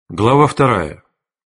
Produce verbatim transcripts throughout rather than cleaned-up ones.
Глава вторая.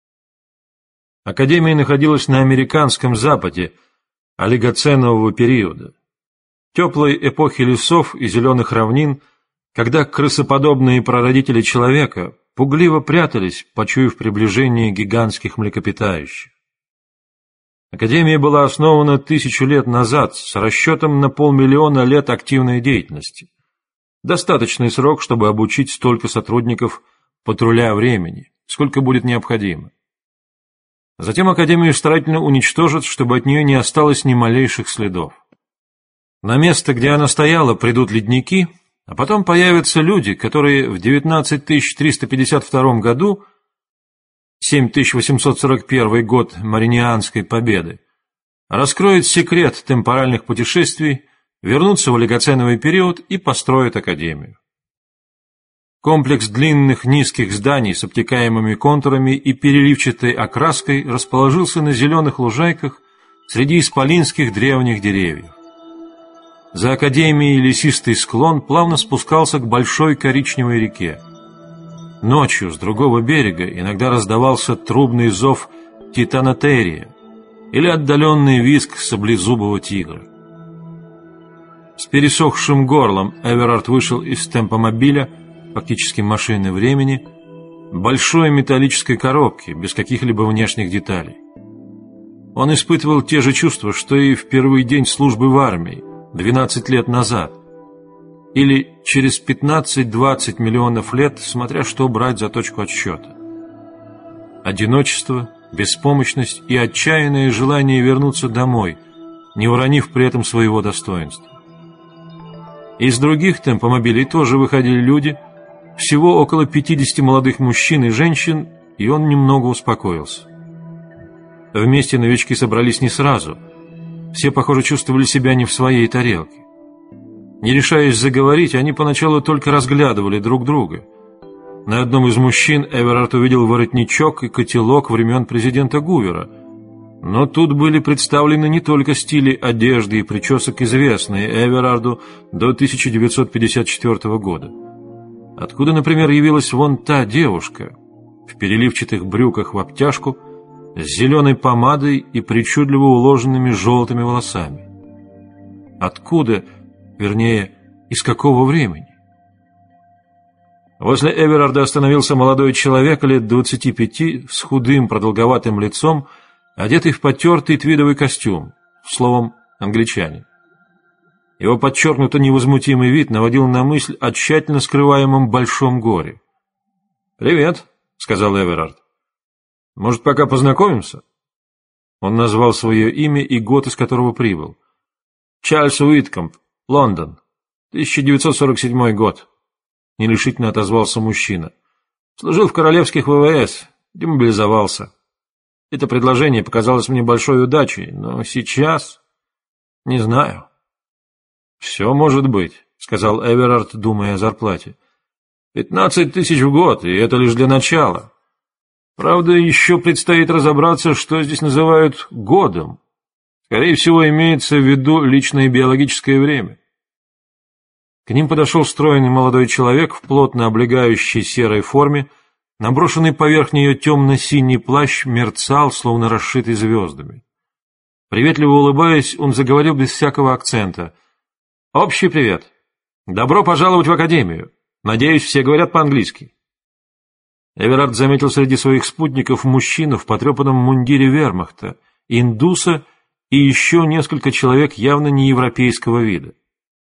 Академия находилась на американском западе олигоценового периода, теплой эпохи лесов и зеленых равнин, когда крысоподобные прародители человека пугливо прятались, почуяв приближение гигантских млекопитающих. Академия была основана тысячу лет назад с расчетом на полмиллиона лет активной деятельности. Достаточный срок, чтобы обучить столько сотрудников патруля времени, сколько будет необходимо. Затем Академию старательно уничтожат, чтобы от нее не осталось ни малейших следов. На место, где она стояла, придут ледники, а потом появятся люди, которые в девятнадцать тысяч триста пятьдесят втором году, семь тысяч восемьсот сорок первый год Маринианской победы, раскроют секрет темпоральных путешествий, вернутся в олигоценовый период и построят Академию. Комплекс длинных низких зданий с обтекаемыми контурами и переливчатой окраской расположился на зеленых лужайках среди исполинских древних деревьев. За Академией лесистый склон плавно спускался к большой коричневой реке. Ночью с другого берега иногда раздавался трубный зов титанотерия или отдаленный визг саблезубого тигра. С пересохшим горлом Эверард вышел из темпомобиля, фактически машины времени, большой металлической коробки, без каких-либо внешних деталей. Он испытывал те же чувства, что и в первый день службы в армии, двенадцать лет назад, или через пятнадцать-двадцать миллионов лет, смотря что брать за точку отсчета. Одиночество, беспомощность и отчаянное желание вернуться домой, не уронив при этом своего достоинства. Из других темпомобилей тоже выходили люди, всего около пятидесяти молодых мужчин и женщин, и он немного успокоился. Вместе новички собрались не сразу. Все, похоже, чувствовали себя не в своей тарелке. Не решаясь заговорить, они поначалу только разглядывали друг друга. На одном из мужчин Эверард увидел воротничок и котелок времен президента Гувера. Но тут были представлены не только стили одежды и причесок, известные Эверарду до тысяча девятьсот пятьдесят четвёртого года. Откуда, например, явилась вон та девушка в переливчатых брюках в обтяжку, с зеленой помадой и причудливо уложенными желтыми волосами? Откуда, вернее, из какого времени? Возле Эверарда остановился молодой человек лет двадцати пяти с худым продолговатым лицом, одетый в потертый твидовый костюм, словом, англичанин. Его подчеркнуто невозмутимый вид наводил на мысль о тщательно скрываемом большом горе. «Привет», — сказал Эверард. «Может, пока познакомимся?» Он назвал свое имя и год, из которого прибыл. «Чарльз Уиткомб, Лондон, тысяча девятьсот сорок седьмой год», — нерешительно отозвался мужчина. «Служил в королевских ВВС, демобилизовался. Это предложение показалось мне большой удачей, но сейчас... не знаю». «Все может быть», — сказал Эверард, думая о зарплате. «Пятнадцать тысяч в год, и это лишь для начала. Правда, еще предстоит разобраться, что здесь называют годом. Скорее всего, имеется в виду личное биологическое время». К ним подошел стройный молодой человек в плотно облегающей серой форме, наброшенный поверх нее темно-синий плащ мерцал, словно расшитый звездами. Приветливо улыбаясь, он заговорил без всякого акцента. «Общий привет. Добро пожаловать в Академию. Надеюсь, все говорят по-английски». Эверард заметил среди своих спутников мужчину в потрепанном мундире вермахта, индуса и еще несколько человек явно не европейского вида.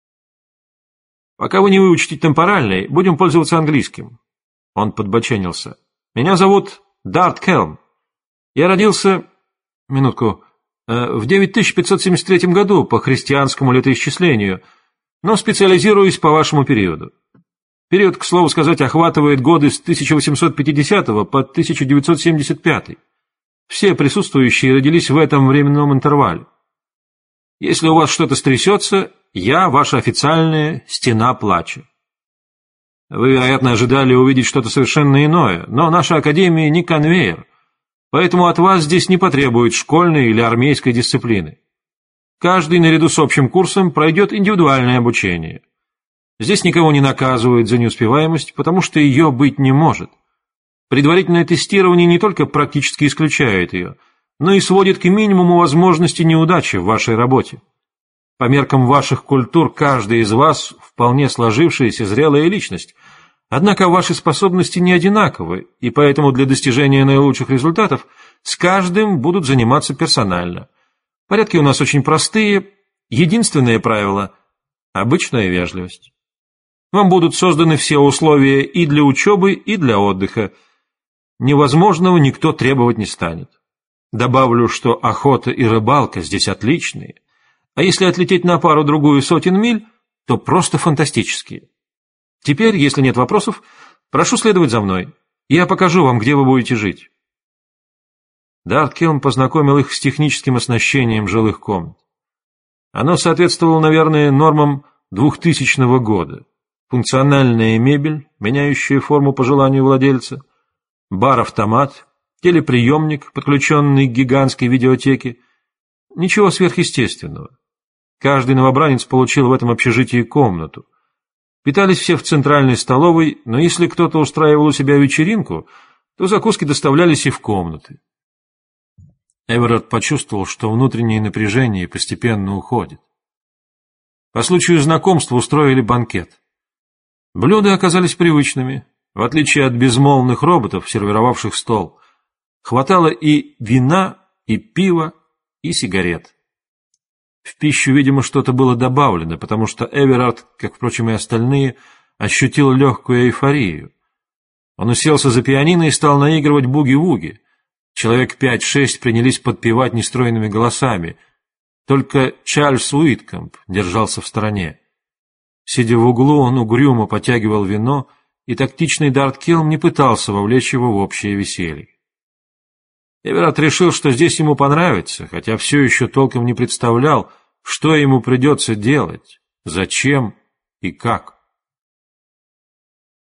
«Пока вы не выучите темпоральный, будем пользоваться английским». Он подбоченился. «Меня зовут Дарт Келм. Я родился... минутку... в девять тысяч пятьсот семьдесят третьем году по христианскому летоисчислению, но специализируюсь по вашему периоду. Период, к слову сказать, охватывает годы с тысяча восемьсот пятидесятого по тысяча девятьсот семьдесят пятый. Все присутствующие родились в этом временном интервале. Если у вас что-то стрясется, я ваша официальная стена плача. Вы, вероятно, ожидали увидеть что-то совершенно иное, но наша Академия не конвейер, поэтому от вас здесь не потребует школьной или армейской дисциплины. Каждый наряду с общим курсом пройдет индивидуальное обучение. Здесь никого не наказывают за неуспеваемость, потому что ее быть не может. Предварительное тестирование не только практически исключает ее, но и сводит к минимуму возможности неудачи в вашей работе. По меркам ваших культур каждый из вас вполне сложившаяся зрелая личность, однако ваши способности не одинаковы, и поэтому для достижения наилучших результатов с каждым будут заниматься персонально. Порядки у нас очень простые, единственное правило – обычная вежливость. Вам будут созданы все условия и для учебы, и для отдыха. Невозможного никто требовать не станет. Добавлю, что охота и рыбалка здесь отличные, а если отлететь на пару-другую сотен миль, то просто фантастические. Теперь, если нет вопросов, прошу следовать за мной. Я покажу вам, где вы будете жить. Дарт Келм познакомил их с техническим оснащением жилых комнат. Оно соответствовало, наверное, нормам двухтысячного года. Функциональная мебель, меняющая форму по желанию владельца, бар-автомат, телеприемник, подключенный к гигантской видеотеке. Ничего сверхъестественного. Каждый новобранец получил в этом общежитии комнату. Питались все в центральной столовой, но если кто-то устраивал у себя вечеринку, то закуски доставлялись и в комнаты. Эверард почувствовал, что внутреннее напряжение постепенно уходит. По случаю знакомства устроили банкет. Блюда оказались привычными, в отличие от безмолвных роботов, сервировавших стол. Хватало и вина, и пива, и сигарет. В пищу, видимо, что-то было добавлено, потому что Эверард, как, впрочем, и остальные, ощутил легкую эйфорию. Он уселся за пианино и стал наигрывать буги-вуги. Человек пять-шесть принялись подпевать нестройными голосами. Только Чарльз Уиткомб держался в стороне. Сидя в углу, он угрюмо потягивал вино, и тактичный Дарт Келм не пытался вовлечь его в общее веселье. Эверард решил, что здесь ему понравится, хотя все еще толком не представлял, что ему придется делать, зачем и как.